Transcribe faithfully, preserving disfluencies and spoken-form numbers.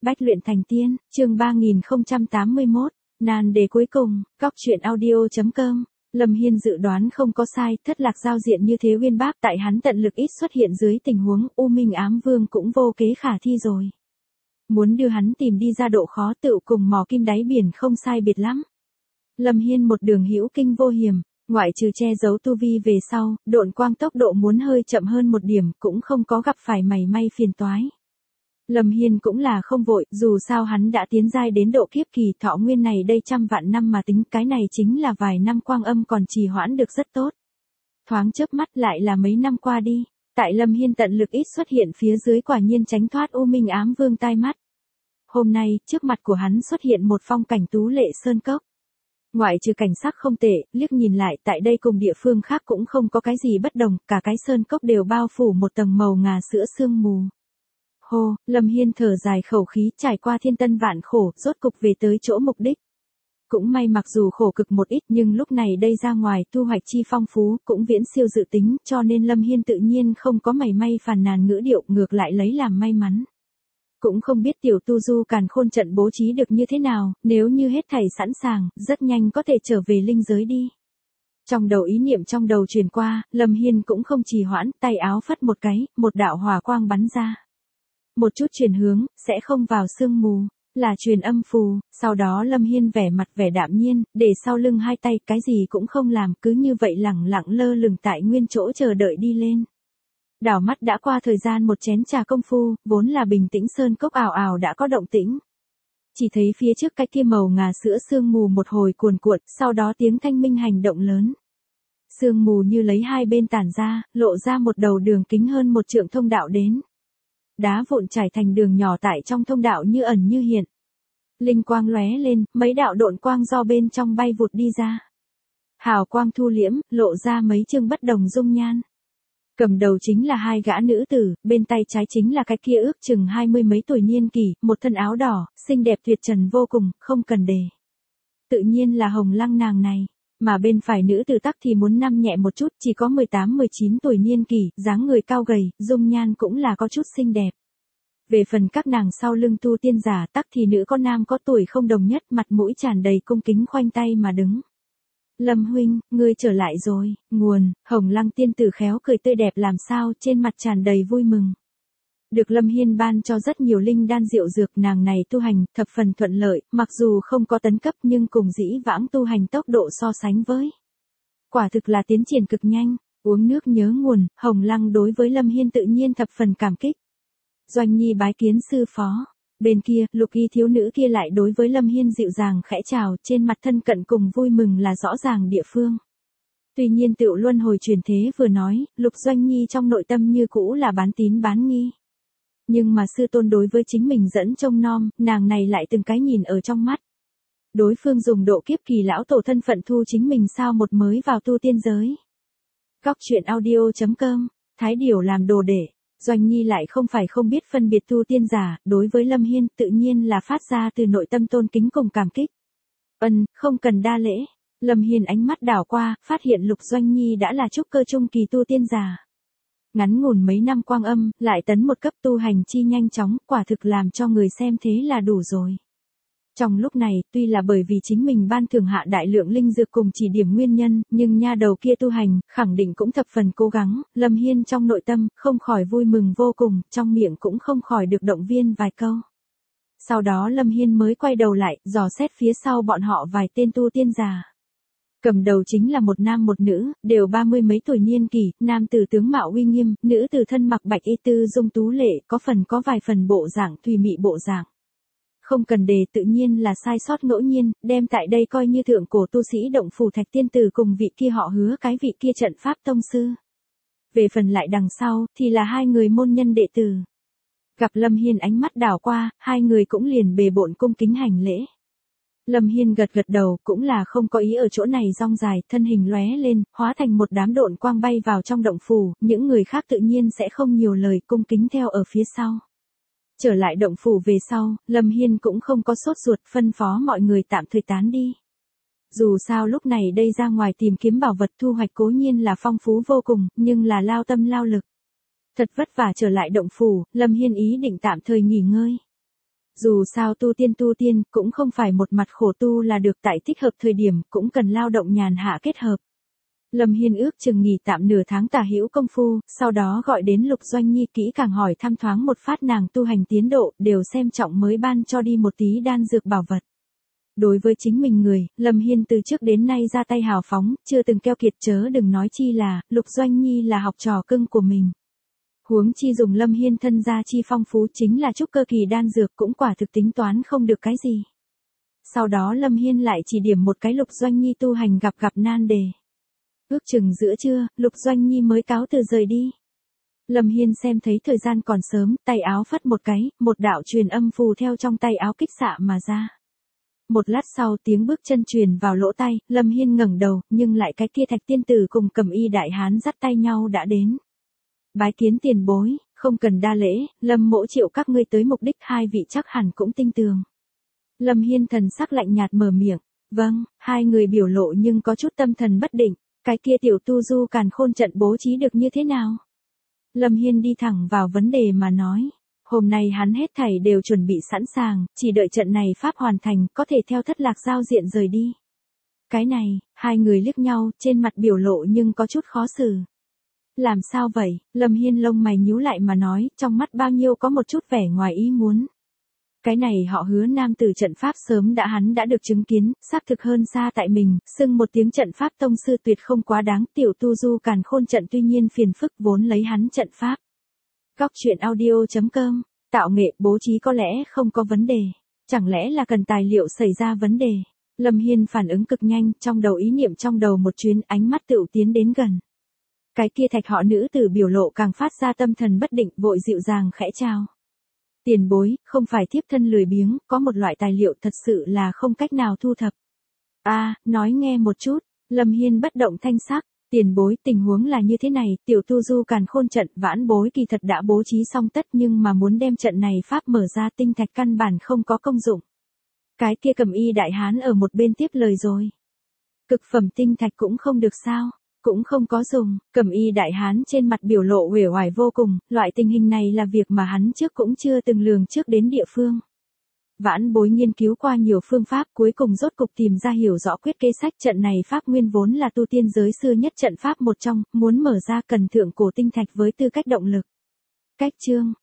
Bách luyện thành tiên, chương ba nghìn không trăm tám mươi mốt, nan đề cuối cùng, góc truyện audio.com. Lâm Hiên dự đoán không có sai, thất lạc giao diện như thế uyên bác tại hắn tận lực ít xuất hiện dưới tình huống U Minh Ám Vương cũng vô kế khả thi rồi. Muốn đưa hắn tìm đi ra độ khó tựu cùng mò kim đáy biển không sai biệt lắm. Lâm Hiên một đường hữu kinh vô hiểm, ngoại trừ che giấu tu vi về sau, độn quang tốc độ muốn hơi chậm hơn một điểm cũng không có gặp phải mảy may phiền toái. Lâm Hiên cũng là không vội, dù sao hắn đã tiến giai đến độ kiếp kỳ thọ nguyên này đây trăm vạn năm mà tính cái này chính là vài năm quang âm còn trì hoãn được rất tốt. Thoáng chớp mắt lại là mấy năm qua đi, tại Lâm Hiên tận lực ít xuất hiện phía dưới quả nhiên tránh thoát U Minh Ám Vương tai mắt. Hôm nay, trước mặt của hắn xuất hiện một phong cảnh tú lệ sơn cốc. Ngoại trừ cảnh sắc không tệ, liếc nhìn lại tại đây cùng địa phương khác cũng không có cái gì bất đồng, cả cái sơn cốc đều bao phủ một tầng màu ngà sữa sương mù. Hô, Lâm Hiên thở dài khẩu khí, trải qua thiên tân vạn khổ, rốt cục về tới chỗ mục đích. Cũng may mặc dù khổ cực một ít nhưng lúc này đây ra ngoài thu hoạch chi phong phú, cũng viễn siêu dự tính, cho nên Lâm Hiên tự nhiên không có mảy may phàn nàn ngữ điệu, ngược lại lấy làm may mắn. Cũng không biết tiểu tu du càn khôn trận bố trí được như thế nào, nếu như hết thảy sẵn sàng, rất nhanh có thể trở về linh giới đi. Trong đầu ý niệm trong đầu truyền qua, Lâm Hiên cũng không trì hoãn, tay áo phất một cái, một đạo hỏa quang bắn ra. Một chút chuyển hướng, sẽ không vào sương mù, là truyền âm phù, sau đó Lâm Hiên vẻ mặt vẻ đạm nhiên, để sau lưng hai tay cái gì cũng không làm, cứ như vậy lẳng lặng lơ lửng tại nguyên chỗ chờ đợi đi lên. Đảo mắt đã qua thời gian một chén trà công phu, vốn là bình tĩnh sơn cốc ảo ảo đã có động tĩnh. Chỉ thấy phía trước cái kia màu ngà sữa sương mù một hồi cuồn cuộn, sau đó tiếng thanh minh hành động lớn. Sương mù như lấy hai bên tản ra, lộ ra một đầu đường kính hơn một trượng thông đạo đến. Đá vụn trải thành đường nhỏ tại trong thông đạo như ẩn như hiện. Linh quang lóe lên, mấy đạo độn quang do bên trong bay vụt đi ra. Hào quang thu liễm, lộ ra mấy chương bất đồng dung nhan. Cầm đầu chính là hai gã nữ tử, bên tay trái chính là cái kia ước chừng hai mươi mấy tuổi niên kỷ, một thân áo đỏ, xinh đẹp tuyệt trần vô cùng, không cần đề. Tự nhiên là Hồng Lăng nàng này, mà bên phải nữ tử tắc thì muốn năm nhẹ một chút, chỉ có mười tám mười chín tuổi niên kỷ, dáng người cao gầy, dung nhan cũng là có chút xinh đẹp. Về phần các nàng sau lưng tu tiên giả tắc thì nữ có nam có tuổi không đồng nhất, mặt mũi tràn đầy cung kính khoanh tay mà đứng. Lâm huynh, ngươi trở lại rồi, nguồn, Hồng Lăng tiên tử khéo cười tươi đẹp làm sao, trên mặt tràn đầy vui mừng. Được Lâm Hiên ban cho rất nhiều linh đan diệu dược, nàng này tu hành thập phần thuận lợi, mặc dù không có tấn cấp nhưng cùng dĩ vãng tu hành tốc độ so sánh với. Quả thực là tiến triển cực nhanh, uống nước nhớ nguồn, Hồng Lăng đối với Lâm Hiên tự nhiên thập phần cảm kích. Doanh Nhi bái kiến sư phó. Bên kia, Lục Y thiếu nữ kia lại đối với Lâm Hiên dịu dàng khẽ chào, trên mặt thân cận cùng vui mừng là rõ ràng địa phương. Tuy nhiên Tựu Luân hồi truyền thế vừa nói, Lục Doanh Nhi trong nội tâm như cũ là bán tín bán nghi. Nhưng mà sư tôn đối với chính mình dẫn trông nom, nàng này lại từng cái nhìn ở trong mắt. Đối phương dùng độ kiếp kỳ lão tổ thân phận thu chính mình sao một mới vào tu tiên giới. Góc truyện audio.com, Thái Điểu làm đồ để. Doanh Nhi lại không phải không biết phân biệt tu tiên giả, đối với Lâm Hiên tự nhiên là phát ra từ nội tâm tôn kính cùng cảm kích. Ân, không cần đa lễ. Lâm Hiên ánh mắt đảo qua, phát hiện Lục Doanh Nhi đã là trúc cơ trung kỳ tu tiên giả. Ngắn ngủn mấy năm quang âm, lại tấn một cấp tu hành chi nhanh chóng, quả thực làm cho người xem thế là đủ rồi. Trong lúc này, tuy là bởi vì chính mình ban thưởng hạ đại lượng linh dược cùng chỉ điểm nguyên nhân, nhưng nha đầu kia tu hành, khẳng định cũng thập phần cố gắng, Lâm Hiên trong nội tâm, không khỏi vui mừng vô cùng, trong miệng cũng không khỏi được động viên vài câu. Sau đó Lâm Hiên mới quay đầu lại, dò xét phía sau bọn họ vài tên tu tiên giả. Cầm đầu chính là một nam một nữ, đều ba mươi mấy tuổi niên kỷ, nam tử tướng mạo uy nghiêm, nữ tử thân mặc bạch y tư dung tú lệ, có phần có vài phần bộ dạng thùy mị bộ dạng. Không cần đề tự nhiên là sai sót ngẫu nhiên, đem tại đây coi như thượng cổ tu sĩ động phủ thạch tiên tử cùng vị kia họ Hứa cái vị kia trận pháp tông sư. Về phần lại đằng sau, thì là hai người môn nhân đệ tử. Gặp Lâm Hiên ánh mắt đảo qua, hai người cũng liền bề bộn cung kính hành lễ. Lâm Hiên gật gật đầu, cũng là không có ý ở chỗ này rong dài, thân hình lóe lên, hóa thành một đám độn quang bay vào trong động phủ, những người khác tự nhiên sẽ không nhiều lời, cung kính theo ở phía sau. Trở lại động phủ về sau, Lâm Hiên cũng không có sốt ruột, phân phó mọi người tạm thời tán đi. Dù sao lúc này đây ra ngoài tìm kiếm bảo vật thu hoạch cố nhiên là phong phú vô cùng, nhưng là lao tâm lao lực. Thật vất vả trở lại động phủ, Lâm Hiên ý định tạm thời nghỉ ngơi. Dù sao tu tiên tu tiên cũng không phải một mặt khổ tu là được, tại thích hợp thời điểm cũng cần lao động nhàn hạ kết hợp. Lâm Hiên ước chừng nghỉ tạm nửa tháng tả hữu công phu, sau đó gọi đến Lục Doanh Nhi kỹ càng hỏi thăm thoáng một phát nàng tu hành tiến độ, đều xem trọng mới ban cho đi một tí đan dược bảo vật. Đối với chính mình người, Lâm Hiên từ trước đến nay ra tay hào phóng, chưa từng keo kiệt, chớ đừng nói chi là, Lục Doanh Nhi là học trò cưng của mình. Huống chi dùng Lâm Hiên thân gia chi phong phú chính là trúc cơ kỳ đan dược cũng quả thực tính toán không được cái gì. Sau đó Lâm Hiên lại chỉ điểm một cái Lục Doanh Nhi tu hành gặp gặp nan đề. Ước chừng giữa trưa, Lục Doanh Nhi mới cáo từ rời đi. Lâm Hiên xem thấy thời gian còn sớm, tay áo phất một cái, một đạo truyền âm phù theo trong tay áo kích xạ mà ra. Một lát sau tiếng bước chân truyền vào lỗ tai, Lâm Hiên ngẩng đầu, nhưng lại cái kia Thạch tiên tử cùng Cầm Y đại hán dắt tay nhau đã đến. Bái kiến tiền bối, không cần đa lễ, Lâm mỗ triệu các ngươi tới mục đích, hai vị chắc hẳn cũng tinh tường. Lâm Hiên thần sắc lạnh nhạt mở miệng, vâng, hai người biểu lộ nhưng có chút tâm thần bất định, cái kia tiểu tu du càn khôn trận bố trí được như thế nào? Lâm Hiên đi thẳng vào vấn đề mà nói, hôm nay hắn hết thảy đều chuẩn bị sẵn sàng, chỉ đợi trận này pháp hoàn thành, có thể theo Thất Lạc giao diện rời đi. Cái này, hai người liếc nhau, trên mặt biểu lộ nhưng có chút khó xử. Làm sao vậy? Lâm Hiên lông mày nhíu lại mà nói, trong mắt bao nhiêu có một chút vẻ ngoài ý muốn. Cái này họ Hứa nam tử trận pháp sớm đã hắn đã được chứng kiến, xác thực hơn xa tại mình, xưng một tiếng trận pháp tông sư tuyệt không quá đáng, tiểu tu du càn khôn trận tuy nhiên phiền phức vốn lấy hắn trận pháp. Góc truyện audio chấm com, tạo nghệ bố trí có lẽ không có vấn đề, chẳng lẽ là cần tài liệu xảy ra vấn đề. Lâm Hiên phản ứng cực nhanh, trong đầu ý niệm trong đầu một chuyến, ánh mắt tựu tiến đến gần. Cái kia Thạch họ nữ tử biểu lộ càng phát ra tâm thần bất định, vội dịu dàng khẽ chào. Tiền bối, không phải thiếp thân lười biếng, có một loại tài liệu thật sự là không cách nào thu thập. A, à, nói nghe một chút. Lâm Hiên bất động thanh sắc, tiền bối, tình huống là như thế này, tiểu tu du càn khôn trận vãn bối kỳ thật đã bố trí xong tất, nhưng mà muốn đem trận này pháp mở ra, tinh thạch căn bản không có công dụng. Cái kia Cầm Y đại hán ở một bên tiếp lời rồi. Cực phẩm tinh thạch cũng không được sao? Cũng không có dùng. Cầm Y đại hán trên mặt biểu lộ uể oải vô cùng, loại tình hình này là việc mà hắn trước cũng chưa từng lường trước đến địa phương. Vãn bối nghiên cứu qua nhiều phương pháp, cuối cùng rốt cục tìm ra hiểu rõ quyết kế sách, trận này pháp nguyên vốn là tu tiên giới xưa nhất trận pháp một trong, muốn mở ra cần thượng cổ tinh thạch với tư cách động lực. Cách chương,